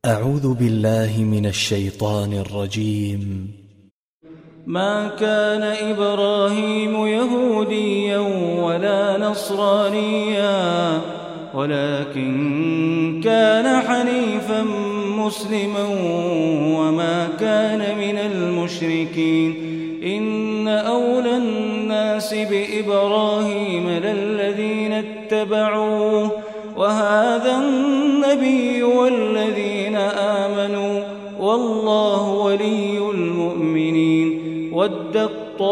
أعوذ بالله من الشيطان الرجيم. ما كان إبراهيم يهوديا ولا نصرانيا ولكن كان حنيفا مسلما وما كان من المشركين إن أولى الناس بإبراهيم للذين اتبعوه وهذا النبي والذين آمنوا والله ولي المؤمنين ودت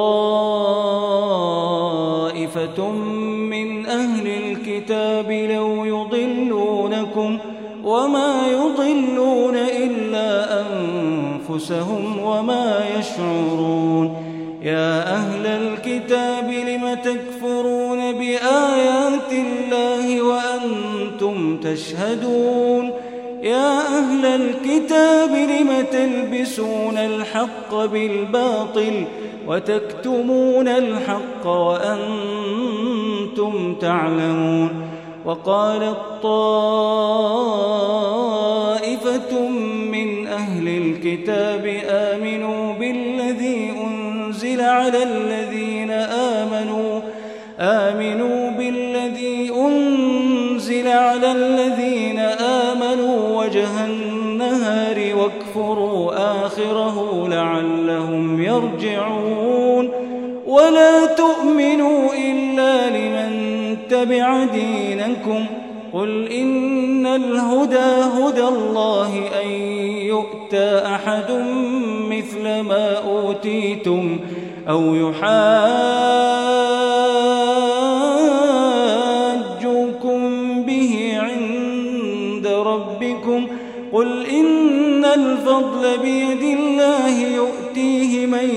طائفة من أهل الكتاب لو يضلونكم وما يضلون إلا أنفسهم وما يشعرون يا أهل الكتاب لم تكفرون بآيات الله وأنتم تشهدون يا أهل الكتاب لم تلبسون الحق بالباطل وتكتمون الحق وأنتم تعلمون وقالت طائفة من أهل الكتاب آمنوا بالذي أنزل على الذين آمنوا وجه النهار واكفروا آخره لعلهم يرجعون ولا تؤمنوا إلا لمن تبع دينكم قل إن الهدى هدى الله أن يؤتى أحد مثل ما أوتيتم أو يحاجوكم به عند ربكم قل إن الفضل بيد الله يؤتيه من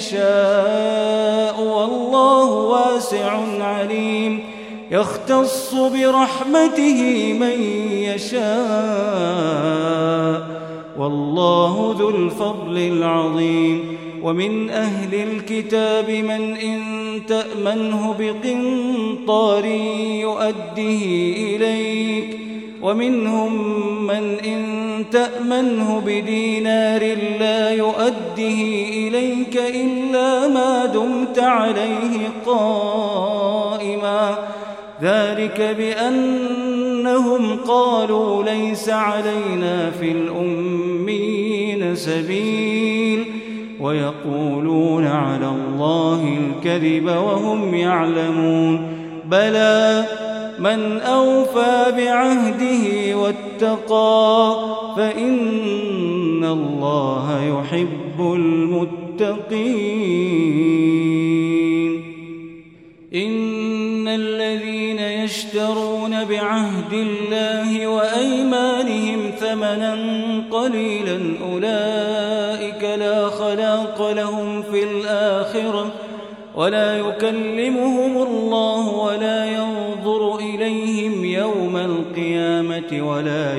يشاء والله واسع عليم يختص برحمته من يشاء والله ذو الفضل العظيم ومن أهل الكتاب من إن تأمنه بقنطار يؤده إليك ومنهم من إن تأمنه بدينار لا يؤده إليك إلا ما دمت عليه قائما ذلك بأنهم قالوا ليس علينا في الأميين سبيل ويقولون على الله الكذب وهم يعلمون بلى من أوفى بعهده واتقى فإن الله يحب المتقين إن الذين يشترون بعهد الله وأيمانهم ثمنا قليلا أولئك لا خلاق لهم في الآخرة ولا يكلمهم الله ولا ينظر إليهم يوم القيامة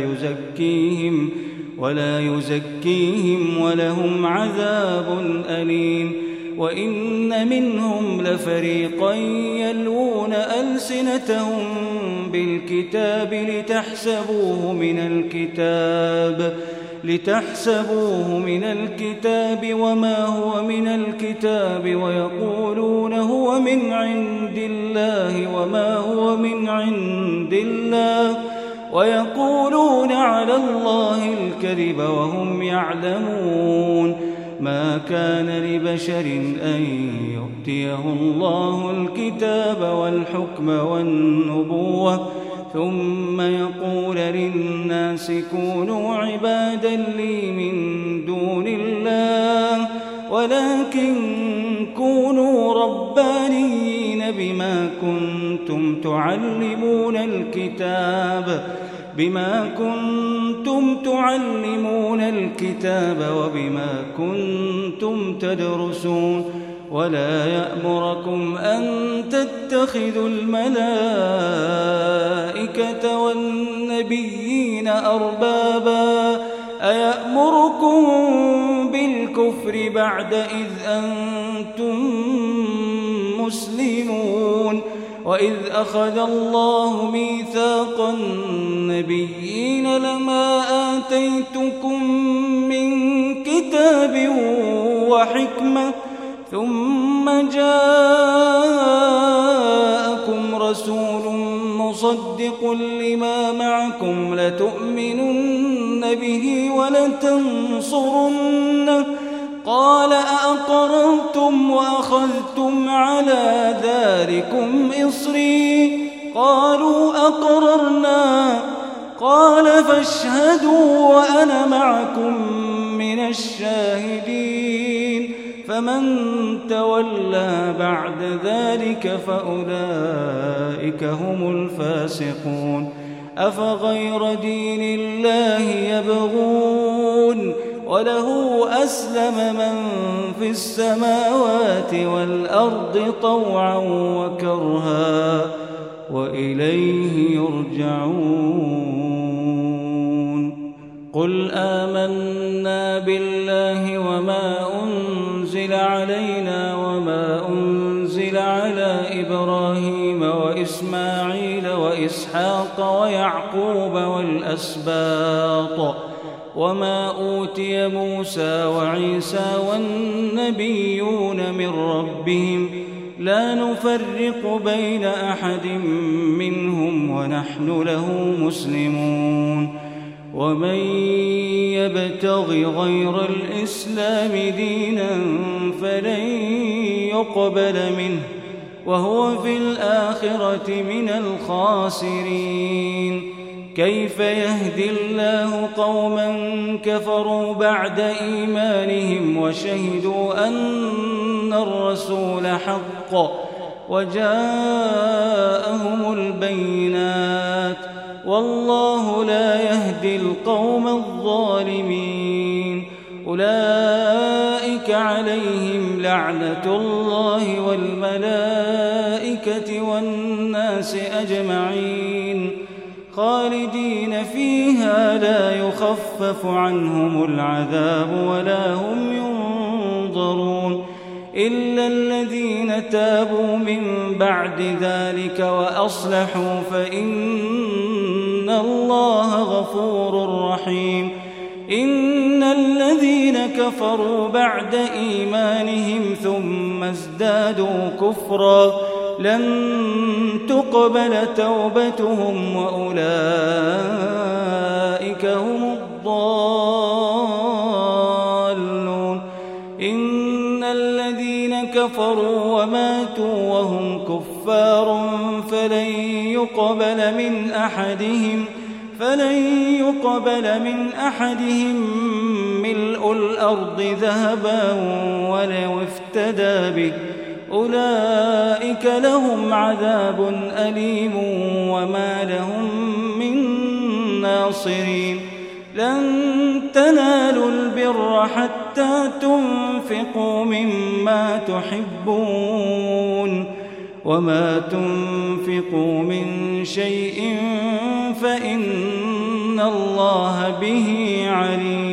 ولا يزكيهم ولهم عذاب أليم وإن منهم لفريقا يلوون ألسنتهم بالكتاب لتحسبوه من الكتاب وما هو من الكتاب ويقولون هو من عند الله وما هو من عند الله ويقولون على الله الكذب وهم يعلمون ما كان لبشر أن يؤتيه الله الكتاب والحكم والنبوة ثم يقول للناس كونوا عبادا لي من دون الله ولكن كونوا ربانيين بما كنتم تعلمون الكتاب وبما كنتم تدرسون ولا يأمركم أن تتخذوا الملائكة والنبيين أربابا أيأمركم بالكفر بعد إذ أنتم مسلمون وإذ أخذ الله ميثاق النبيين لما آتيتكم من كتاب وحكمة ثم جاءكم رسول مصدق لما معكم لتؤمنن به ولتنصرنه قال أأقررتم وأخذتم على ذلكم إصري قالوا أقررنا قال فاشهدوا وأنا معكم من الشاهدين فمن تولى بعد ذلك فأولئك هم الفاسقون أفغير دين الله يبغون وله أسلم من في السماوات والأرض طوعا وكرها وإليه يرجعون قل آمنا بالله وما أنزل علينا وما أنزل على إبراهيم وإسماعيل وإسحاق ويعقوب والأسباط وما أوتي موسى وعيسى والنبيون من ربهم لا نفرق بين أحد منهم ونحن له مسلمون ومن يبتغ غير الإسلام دينا فلن يقبل منه وهو في الآخرة من الخاسرين كيف يهدي الله قوما كفروا بعد إيمانهم وشهدوا أن الرسول حق وجاءهم البينات والله لا يهدي القوم الظالمين أولئك عليهم لعنة الله والملائكة والناس أجمعين خالدين فيها لا يخفف عنهم العذاب ولا هم ينظرون إلا الذين تابوا من بعد ذلك وأصلحوا فإن الله غفور رحيم إن الذين كفروا بعد إيمانهم ثم ازدادوا كفرا لن تقبل توبتهم وأولئك هم الضالون إن الذين كفروا وماتوا وهم كفار فلن يقبل من أحدهم ملء الأرض ذهبا ولو افتدى به أولئك لهم عذاب أليم وما لهم من ناصرين لن تنالوا البر حتى تنفقوا مما تحبون وما تنفقوا من شيء فإن الله به عليم